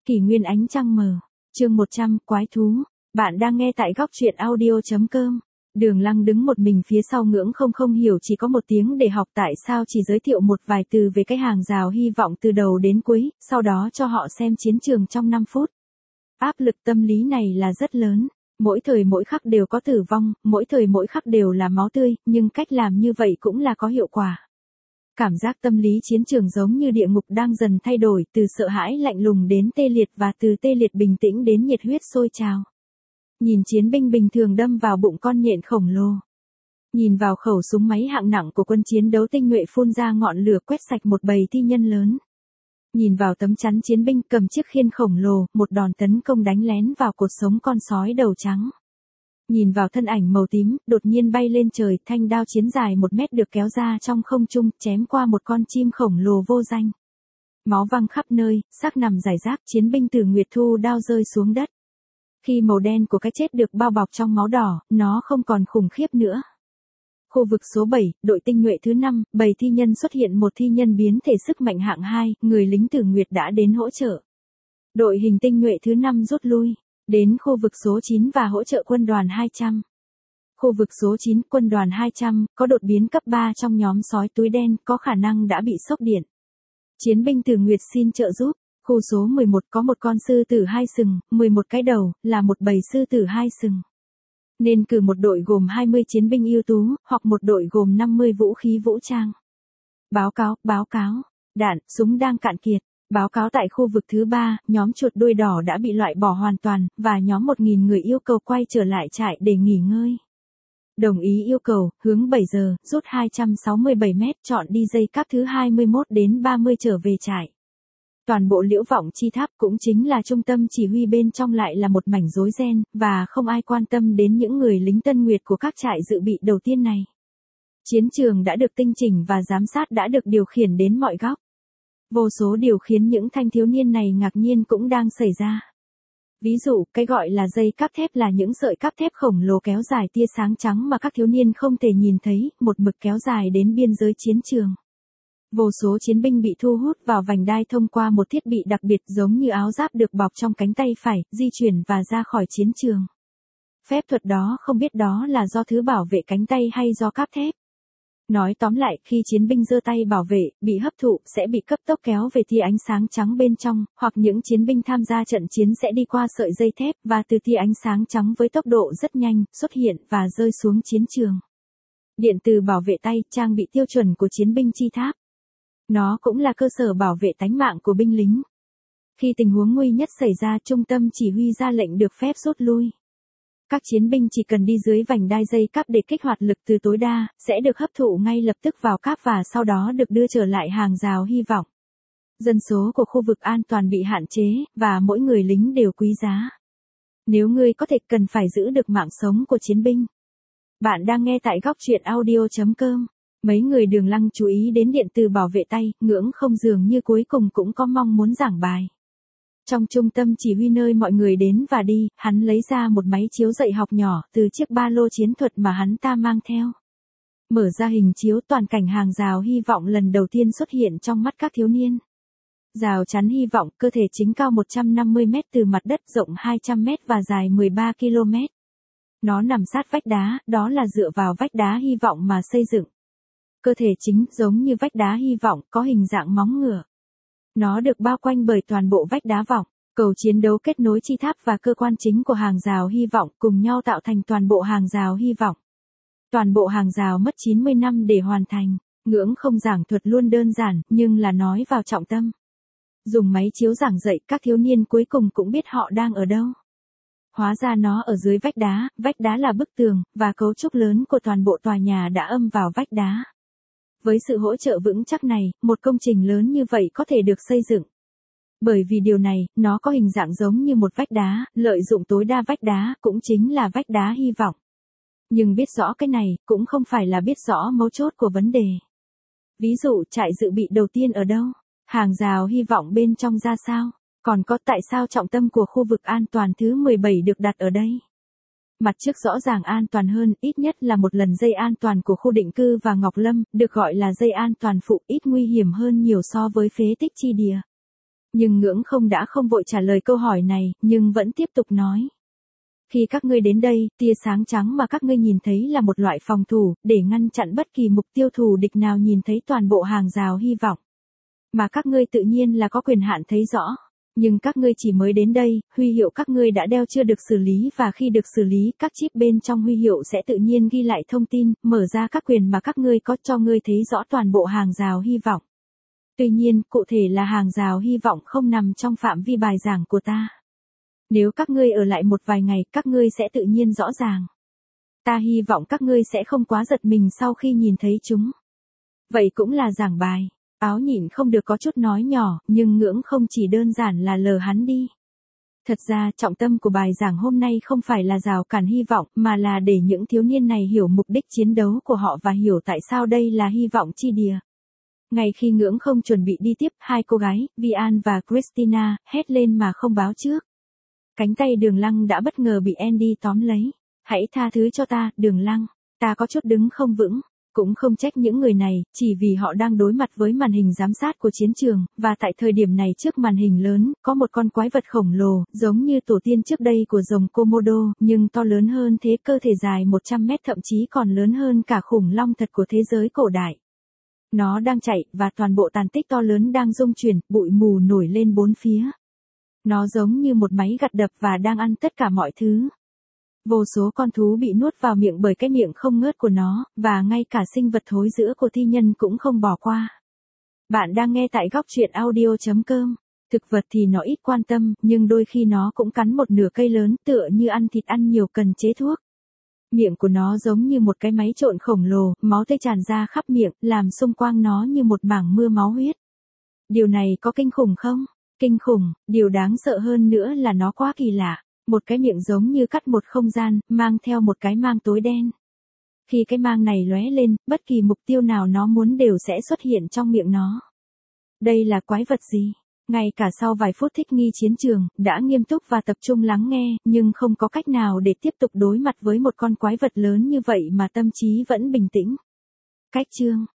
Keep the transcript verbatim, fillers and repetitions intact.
Kỷ nguyên ánh trăng mờ. Chương một trăm, quái thú. Bạn đang nghe tại góc truyện audio.com. Đường Lăng đứng một mình phía sau ngưỡng không không hiểu chỉ có một tiếng để học tại sao chỉ giới thiệu một vài từ về cái hàng rào hy vọng từ đầu đến cuối, sau đó cho họ xem chiến trường trong năm phút. Áp lực tâm lý này là rất lớn. Mỗi thời mỗi khắc đều có tử vong, mỗi thời mỗi khắc đều là máu tươi, nhưng cách làm như vậy cũng là có hiệu quả. Cảm giác tâm lý chiến trường giống như địa ngục đang dần thay đổi, từ sợ hãi lạnh lùng đến tê liệt và từ tê liệt bình tĩnh đến nhiệt huyết sôi trào. Nhìn chiến binh bình thường đâm vào bụng con nhện khổng lồ. Nhìn vào khẩu súng máy hạng nặng của quân chiến đấu tinh nhuệ phun ra ngọn lửa quét sạch một bầy thi nhân lớn. Nhìn vào tấm chắn chiến binh cầm chiếc khiên khổng lồ, một đòn tấn công đánh lén vào cột sống con sói đầu trắng. Nhìn vào thân ảnh màu tím, đột nhiên bay lên trời, thanh đao chiến dài một mét được kéo ra trong không trung, chém qua một con chim khổng lồ vô danh. Máu văng khắp nơi, xác nằm rải rác, chiến binh từ Nguyệt Thu đao rơi xuống đất. Khi màu đen của cái chết được bao bọc trong máu đỏ, nó không còn khủng khiếp nữa. Khu vực số bảy, đội tinh nhuệ thứ năm, bầy thi nhân xuất hiện một thi nhân biến thể sức mạnh hạng hai, người lính Tử Nguyệt đã đến hỗ trợ. Đội hình tinh nhuệ thứ năm rút lui, đến khu vực số chín và hỗ trợ quân đoàn hai trăm. Khu vực số chín, quân đoàn hai trăm, có đột biến cấp ba trong nhóm sói túi đen, có khả năng đã bị sốc điện. Chiến binh Tử Nguyệt xin trợ giúp. Khu số mười một có một con sư tử hai sừng, mười một cái đầu, là một bầy sư tử hai sừng. Nên cử một đội gồm hai mươi chiến binh ưu tú, hoặc một đội gồm năm mươi vũ khí vũ trang. Báo cáo, báo cáo. Đạn, súng đang cạn kiệt. Báo cáo tại khu vực thứ ba, nhóm chuột đuôi đỏ đã bị loại bỏ hoàn toàn, và nhóm một nghìn người yêu cầu quay trở lại trại để nghỉ ngơi. Đồng ý yêu cầu, hướng bảy giờ, rút hai trăm sáu mươi bảy mét, chọn đi dây cáp thứ hai mươi mốt đến ba mươi trở về trại. Toàn bộ Liễu Vọng Chi Tháp cũng chính là trung tâm chỉ huy bên trong lại là một mảnh rối ren, và không ai quan tâm đến những người lính Tân Nguyệt của các trại dự bị đầu tiên này. Chiến trường đã được tinh chỉnh và giám sát đã được điều khiển đến mọi góc. Vô số điều khiến những thanh thiếu niên này ngạc nhiên cũng đang xảy ra. Ví dụ, cái gọi là dây cáp thép là những sợi cáp thép khổng lồ kéo dài tia sáng trắng mà các thiếu niên không thể nhìn thấy, một mực kéo dài đến biên giới chiến trường. Vô số chiến binh bị thu hút vào vành đai thông qua một thiết bị đặc biệt giống như áo giáp được bọc trong cánh tay phải, di chuyển và ra khỏi chiến trường. Phép thuật đó không biết đó là do thứ bảo vệ cánh tay hay do cáp thép. Nói tóm lại, khi chiến binh giơ tay bảo vệ, bị hấp thụ, sẽ bị cấp tốc kéo về tia ánh sáng trắng bên trong, hoặc những chiến binh tham gia trận chiến sẽ đi qua sợi dây thép, và từ tia ánh sáng trắng với tốc độ rất nhanh, xuất hiện và rơi xuống chiến trường. Điện từ bảo vệ tay, trang bị tiêu chuẩn của chiến binh chi tháp. Nó cũng là cơ sở bảo vệ tánh mạng của binh lính. Khi tình huống nguy nhất xảy ra, trung tâm chỉ huy ra lệnh được phép rút lui. Các chiến binh chỉ cần đi dưới vành đai dây cáp để kích hoạt lực từ tối đa, sẽ được hấp thụ ngay lập tức vào cáp và sau đó được đưa trở lại hàng rào hy vọng. Dân số của khu vực an toàn bị hạn chế, và mỗi người lính đều quý giá. Nếu ngươi có thể cần phải giữ được mạng sống của chiến binh. Bạn đang nghe tại góc truyện audio.com. Mấy người Đường Lăng chú ý đến điện từ bảo vệ tay, ngưỡng không dường như cuối cùng cũng có mong muốn giảng bài. Trong trung tâm chỉ huy nơi mọi người đến và đi, hắn lấy ra một máy chiếu dạy học nhỏ từ chiếc ba lô chiến thuật mà hắn ta mang theo. Mở ra hình chiếu toàn cảnh hàng rào hy vọng lần đầu tiên xuất hiện trong mắt các thiếu niên. Rào chắn hy vọng, cơ thể chính cao một trăm năm mươi mét từ mặt đất, rộng hai trăm mét và dài mười ba ki lô mét. Nó nằm sát vách đá, đó là dựa vào vách đá hy vọng mà xây dựng. Cơ thể chính, giống như vách đá hy vọng, có hình dạng móng ngựa. Nó được bao quanh bởi toàn bộ vách đá vọng, cầu chiến đấu kết nối chi tháp và cơ quan chính của hàng rào hy vọng cùng nhau tạo thành toàn bộ hàng rào hy vọng. Toàn bộ hàng rào mất chín mươi năm để hoàn thành, ngưỡng không giảng thuật luôn đơn giản, nhưng là nói vào trọng tâm. Dùng máy chiếu giảng dạy, các thiếu niên cuối cùng cũng biết họ đang ở đâu. Hóa ra nó ở dưới vách đá, vách đá là bức tường, và cấu trúc lớn của toàn bộ tòa nhà đã âm vào vách đá. Với sự hỗ trợ vững chắc này, một công trình lớn như vậy có thể được xây dựng. Bởi vì điều này, nó có hình dạng giống như một vách đá, lợi dụng tối đa vách đá, cũng chính là vách đá hy vọng. Nhưng biết rõ cái này, cũng không phải là biết rõ mấu chốt của vấn đề. Ví dụ, trại dự bị đầu tiên ở đâu? Hàng rào hy vọng bên trong ra sao? Còn có tại sao trọng tâm của khu vực an toàn thứ mười bảy được đặt ở đây? Mặt trước rõ ràng an toàn hơn, ít nhất là một lần dây an toàn của khu định cư và Ngọc Lâm, được gọi là dây an toàn phụ, ít nguy hiểm hơn nhiều so với phế tích chi địa. Nhưng ngưỡng không đã không vội trả lời câu hỏi này, nhưng vẫn tiếp tục nói. Khi các ngươi đến đây, tia sáng trắng mà các ngươi nhìn thấy là một loại phòng thủ, để ngăn chặn bất kỳ mục tiêu thù địch nào nhìn thấy toàn bộ hàng rào hy vọng. Mà các ngươi tự nhiên là có quyền hạn thấy rõ. Nhưng các ngươi chỉ mới đến đây, huy hiệu các ngươi đã đeo chưa được xử lý và khi được xử lý, các chip bên trong huy hiệu sẽ tự nhiên ghi lại thông tin, mở ra các quyền mà các ngươi có cho ngươi thấy rõ toàn bộ hàng rào hy vọng. Tuy nhiên, cụ thể là hàng rào hy vọng không nằm trong phạm vi bài giảng của ta. Nếu các ngươi ở lại một vài ngày, các ngươi sẽ tự nhiên rõ ràng. Ta hy vọng các ngươi sẽ không quá giật mình sau khi nhìn thấy chúng. Vậy cũng là giảng bài. Áo nhịn không được có chút nói nhỏ, nhưng ngưỡng không chỉ đơn giản là lờ hắn đi. Thật ra, trọng tâm của bài giảng hôm nay không phải là rào cản hy vọng, mà là để những thiếu niên này hiểu mục đích chiến đấu của họ và hiểu tại sao đây là hy vọng chi địa. Ngay khi ngưỡng không chuẩn bị đi tiếp, hai cô gái, Vian và Christina, hét lên mà không báo trước. Cánh tay Đường Lăng đã bất ngờ bị Andy tóm lấy. Hãy tha thứ cho ta, Đường Lăng. Ta có chút đứng không vững. Cũng không trách những người này, chỉ vì họ đang đối mặt với màn hình giám sát của chiến trường, và tại thời điểm này trước màn hình lớn, có một con quái vật khổng lồ, giống như tổ tiên trước đây của rồng Komodo, nhưng to lớn hơn thế, cơ thể dài một trăm mét thậm chí còn lớn hơn cả khủng long thật của thế giới cổ đại. Nó đang chạy, và toàn bộ tàn tích to lớn đang rung chuyển, bụi mù nổi lên bốn phía. Nó giống như một máy gặt đập và đang ăn tất cả mọi thứ. Vô số con thú bị nuốt vào miệng bởi cái miệng không ngớt của nó, và ngay cả sinh vật thối rữa của thi nhân cũng không bỏ qua. Bạn đang nghe tại góc truyện audio chấm com. Thực vật thì nó ít quan tâm, nhưng đôi khi nó cũng cắn một nửa cây lớn, tựa như ăn thịt ăn nhiều cần chế thuốc. Miệng của nó giống như một cái máy trộn khổng lồ, máu tươi tràn ra khắp miệng, làm xung quanh nó như một mảng mưa máu huyết. Điều này có kinh khủng không? Kinh khủng, điều đáng sợ hơn nữa là nó quá kỳ lạ. Một cái miệng giống như cắt một không gian, mang theo một cái mang tối đen. Khi cái mang này lóe lên, bất kỳ mục tiêu nào nó muốn đều sẽ xuất hiện trong miệng nó. Đây là quái vật gì? Ngay cả sau vài phút thích nghi chiến trường, đã nghiêm túc và tập trung lắng nghe, nhưng không có cách nào để tiếp tục đối mặt với một con quái vật lớn như vậy mà tâm trí vẫn bình tĩnh. Cách chương,